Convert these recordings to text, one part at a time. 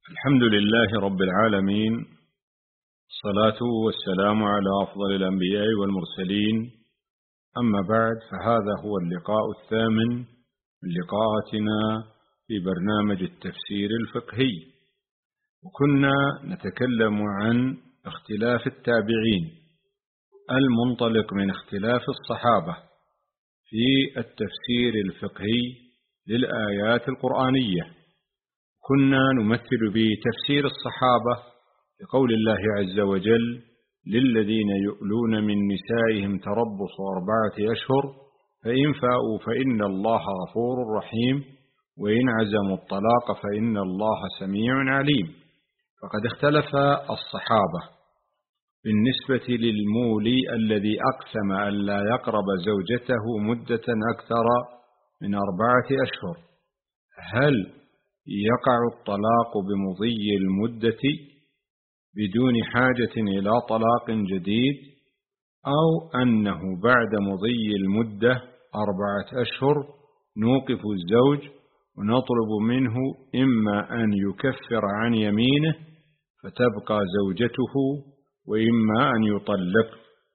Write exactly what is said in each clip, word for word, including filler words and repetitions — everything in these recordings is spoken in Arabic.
الحمد لله رب العالمين، الصلاة والسلام على أفضل الأنبياء والمرسلين. أما بعد، فهذا هو اللقاء الثامن من لقاءاتنا في برنامج التفسير الفقهي، وكنا نتكلم عن اختلاف التابعين المنطلق من اختلاف الصحابة في التفسير الفقهي للآيات القرآنية. كنا نمثل بتفسير الصحابة لقول الله عز وجل: للذين يؤلون من نسائهم تربص أربعة أشهر فإن فاءوا فإن الله غفور رحيم وإن عزموا الطلاق فإن الله سميع عليم. فقد اختلف الصحابة بالنسبة للمولي الذي أقسم أن لا يقرب زوجته مدة أكثر من أربعة أشهر، هل يقع الطلاق بمضي المدة بدون حاجة إلى طلاق جديد، أو أنه بعد مضي المدة أربعة أشهر نوقف الزوج ونطلب منه إما أن يكفر عن يمينه فتبقى زوجته وإما أن يطلق.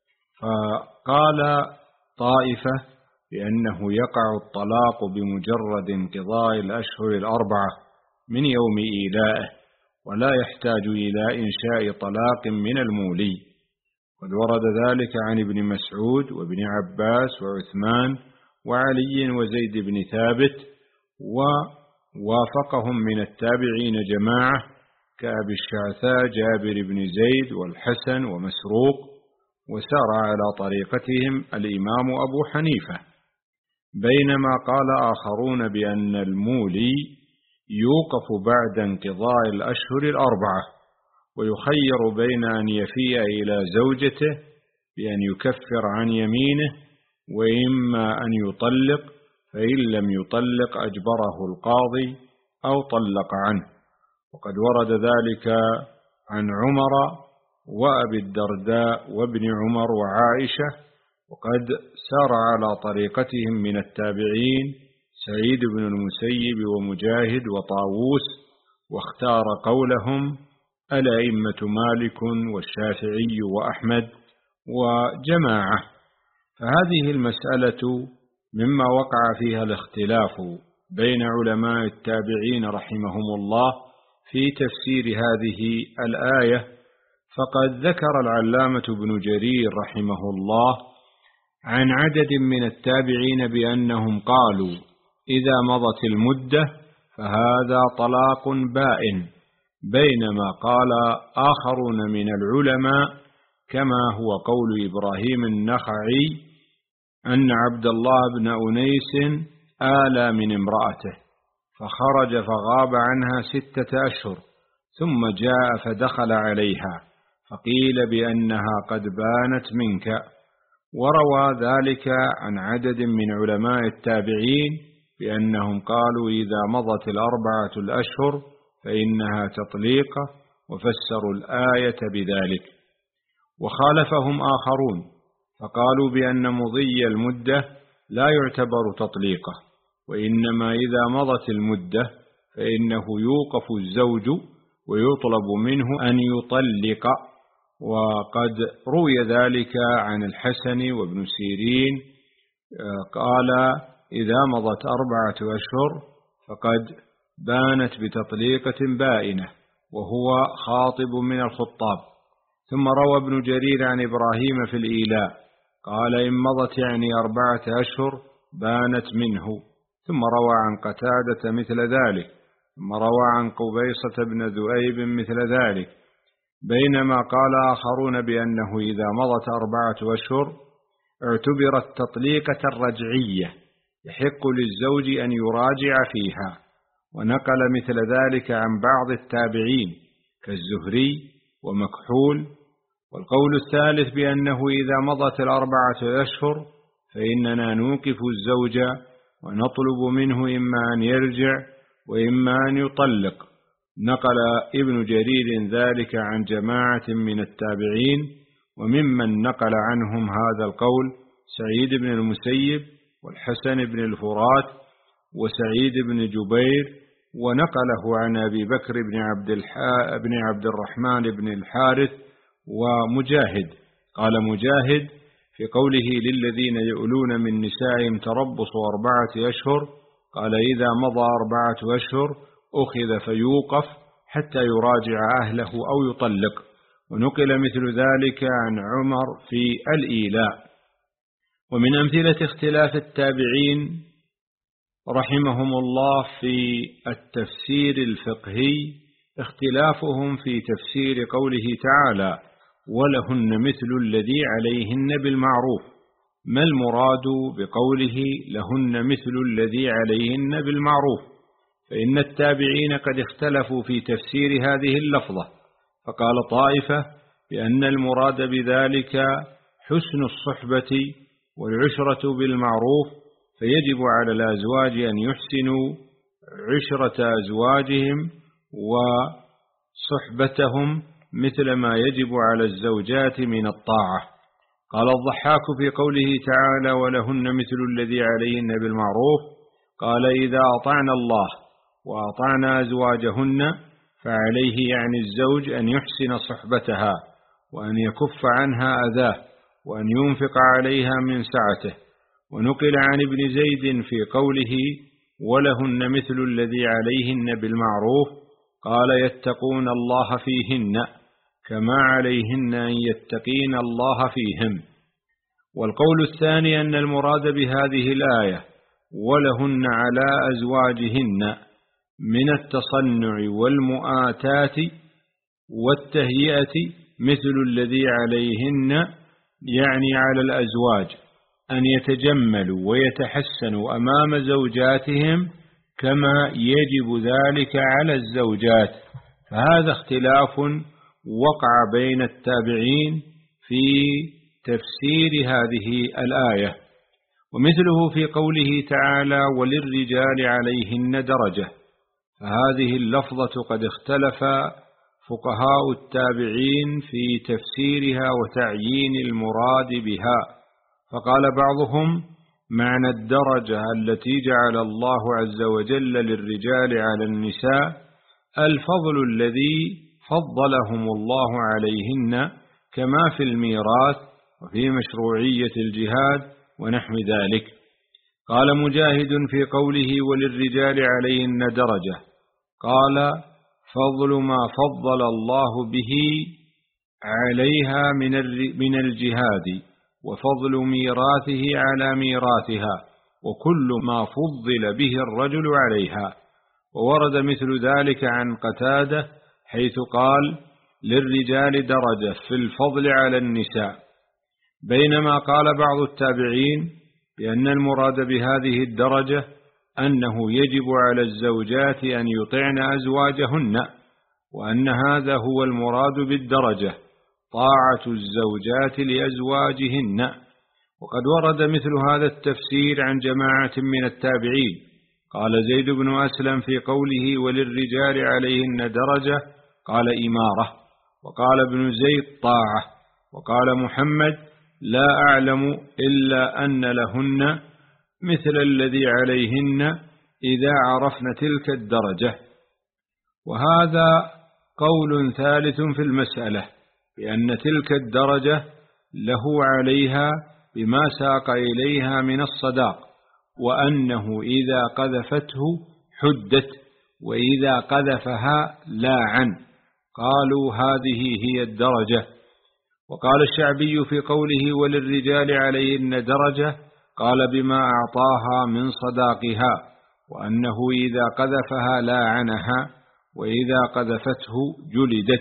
فقال طائفة بأنه يقع الطلاق بمجرد انقضاء الأشهر الأربعة من يوم إيلائه، ولا يحتاج إلى إنشاء طلاق من المولي. قد ورد ذلك عن ابن مسعود وابن عباس وعثمان وعلي وزيد بن ثابت، ووافقهم من التابعين جماعة كأبي الشعثاء جابر بن زيد والحسن ومسروق، وسار على طريقتهم الإمام أبو حنيفة. بينما قال آخرون بأن المولي يوقف بعد انقضاء الأشهر الأربعة ويخير بين أن يفيء إلى زوجته بأن يكفر عن يمينه وإما أن يطلق، فإن لم يطلق أجبره القاضي أو طلق عنه. وقد ورد ذلك عن عمر وأبي الدرداء وابن عمر وعائشة. وقد سار على طريقتهم من التابعين سعيد بن المسيب ومجاهد وطاووس، واختار قولهم الأئمة مالك والشافعي وأحمد وجماعة. فهذه المسألة مما وقع فيها الاختلاف بين علماء التابعين رحمهم الله في تفسير هذه الآية. فقد ذكر العلامة ابن جرير رحمه الله عن عدد من التابعين بأنهم قالوا إذا مضت المدة فهذا طلاق بائن، بينما قال آخرون من العلماء كما هو قول إبراهيم النخعي أن عبد الله بن أنيس آلى من امرأته فخرج فغاب عنها ستة أشهر ثم جاء فدخل عليها فقيل بأنها قد بانت منك. وروى ذلك عن عدد من علماء التابعين بأنهم قالوا إذا مضت الأربعة الأشهر فإنها تطليقة، وفسروا الآية بذلك. وخالفهم آخرون فقالوا بأن مضي المدة لا يعتبر تطليقة، وإنما إذا مضت المدة فإنه يوقف الزوج ويطلب منه أن يطلق. وقد روي ذلك عن الحسن وابن سيرين قال إذا مضت أربعة أشهر فقد بانت بتطليقة بائنة، وهو خاطب من الخطاب. ثم روى ابن جرير عن إبراهيم في الإيلاء قال إن مضت يعني أربعة أشهر بانت منه. ثم روى عن قتادة مثل ذلك، ثم روى عن قبيصة بن ذؤيب مثل ذلك. بينما قال آخرون بأنه إذا مضت أربعة أشهر اعتبرت تطليقة الرجعية يحق للزوج أن يراجع فيها. ونقل مثل ذلك عن بعض التابعين كالزهري ومكحول. والقول الثالث بأنه إذا مضت الأربعة أشهر فإننا نوقف الزوج ونطلب منه إما أن يرجع وإما أن يطلق. نقل ابن جرير ذلك عن جماعة من التابعين، وممن نقل عنهم هذا القول سعيد بن المسيب والحسن بن الفرات وسعيد بن جبير ونقله عن أبي بكر بن عبد, بن عبد الرحمن بن الحارث ومجاهد. قال مجاهد في قوله للذين يؤلون من نسائهم تربص أربعة أشهر، قال إذا مضى أربعة أشهر أخذ فيوقف حتى يراجع أهله أو يطلق. ونقل مثل ذلك عن عمر في الإيلاء. ومن أمثلة اختلاف التابعين رحمهم الله في التفسير الفقهي اختلافهم في تفسير قوله تعالى ولهن مثل الذي عليهن بالمعروف. ما المراد بقوله لهن مثل الذي عليهن بالمعروف؟ فإن التابعين قد اختلفوا في تفسير هذه اللفظة، فقال طائفة بأن المراد بذلك حسن الصحبة والعشرة بالمعروف، فيجب على الأزواج أن يحسنوا عشرة أزواجهم وصحبتهم مثل ما يجب على الزوجات من الطاعة. قال الضحاك في قوله تعالى ولهن مثل الذي عليهن بالمعروف، قال إذا أطعن الله وأطعن أزواجهن فعليه يعني الزوج أن يحسن صحبتها وأن يكف عنها أذاه وأن ينفق عليها من سعته. ونقل عن ابن زيد في قوله ولهن مثل الذي عليهن بالمعروف، قال يتقون الله فيهن كما عليهن أن يتقين الله فيهم. والقول الثاني أن المراد بهذه الآية ولهن على أزواجهن من التصنع والمؤاتات والتهيئة مثل الذي عليهن، يعني على الأزواج أن يتجملوا ويتحسنوا أمام زوجاتهم كما يجب ذلك على الزوجات. فهذا اختلاف وقع بين التابعين في تفسير هذه الآية. ومثله في قوله تعالى وللرجال عليهن درجة، فهذه اللفظة قد اختلف فقهاء التابعين في تفسيرها وتعيين المراد بها، فقال بعضهم معنى الدرجة التي جعل الله عز وجل للرجال على النساء الفضل الذي فضلهم الله عليهن كما في الميراث وفي مشروعية الجهاد ونحو ذلك. قال مجاهد في قوله وللرجال عليهن درجة، قال فضل ما فضل الله به عليها من الجهاد وفضل ميراثه على ميراثها وكل ما فضل به الرجل عليها. وورد مثل ذلك عن قتادة حيث قال للرجال درجة في الفضل على النساء، بينما قال بعض التابعين بأن المراد بهذه الدرجة أنه يجب على الزوجات أن يطعن أزواجهن، وأن هذا هو المراد بالدرجة طاعة الزوجات لأزواجهن. وقد ورد مثل هذا التفسير عن جماعة من التابعين. قال زيد بن أسلم في قوله وللرجال عليهن درجة قال إمارة، وقال ابن زيد طاعة، وقال محمد لا أعلم إلا أن لهن مثل الذي عليهن إذا عرفن تلك الدرجة. وهذا قول ثالث في المسألة بأن تلك الدرجة له عليها بما ساق إليها من الصداق، وأنه إذا قذفته حدت وإذا قذفها لاعن. قالوا هذه هي الدرجة. وقال الشعبي في قوله وللرجال عليهن درجة قال بما أعطاها من صداقها، وأنه إذا قذفها لاعنها وإذا قذفته جلدت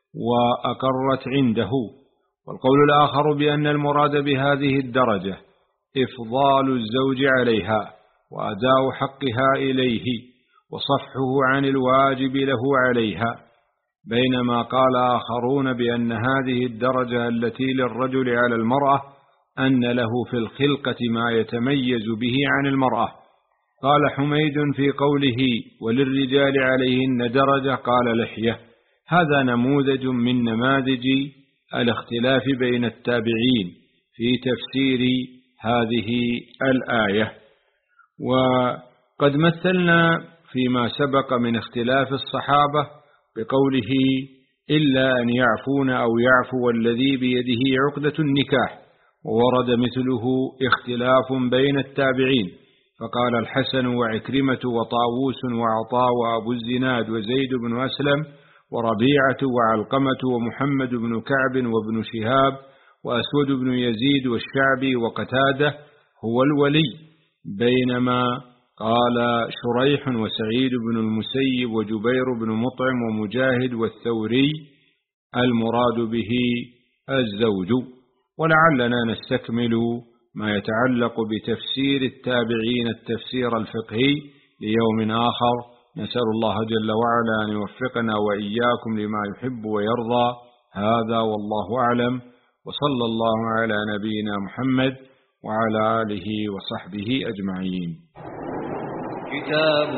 وأقرت عنده. والقول الآخر بأن المراد بهذه الدرجة إفضال الزوج عليها وأداء حقها إليه وصفحه عن الواجب له عليها، بينما قال آخرون بأن هذه الدرجة التي للرجل على المرأة أن له في الخلقة ما يتميز به عن المرأة. قال حميد في قوله وللرجال عليهن درجة قال لحية. هذا نموذج من نماذج الاختلاف بين التابعين في تفسير هذه الآية. وقد مثلنا فيما سبق من اختلاف الصحابة بقوله إلا أن يعفون أو يعفو الذي بيده عقدة النكاح، وورد مثله اختلاف بين التابعين، فقال الحسن وعكرمة وطاووس وعطاء وأبو الزناد وزيد بن أسلم وربيعة وعلقمة ومحمد بن كعب وابن شهاب وأسود بن يزيد والشعبي وقتادة هو الولي، بينما قال شريح وسعيد بن المسيب وجبير بن مطعم ومجاهد والثوري المراد به الزوج. ولعلنا نستكمل ما يتعلق بتفسير التابعين التفسير الفقهي ليوم آخر. نسأل الله جل وعلا أن يوفقنا وإياكم لما يحب ويرضى. هذا والله أعلم، وصلى الله على نبينا محمد وعلى آله وصحبه أجمعين. كتاب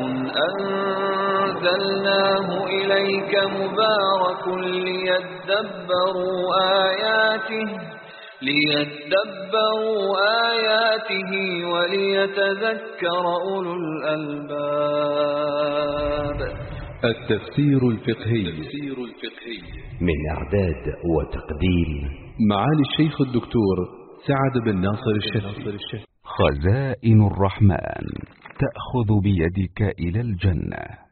أنزلناه إليك مبارك ليدبروا آياته ليدبروا آياته وليتذكر أولو الألباب. التفسير الفقهي من إعداد وتقديم معالي الشيخ الدكتور سعد بن ناصر الشافعي. خزائن الرحمن تأخذ بيدك إلى الجنة.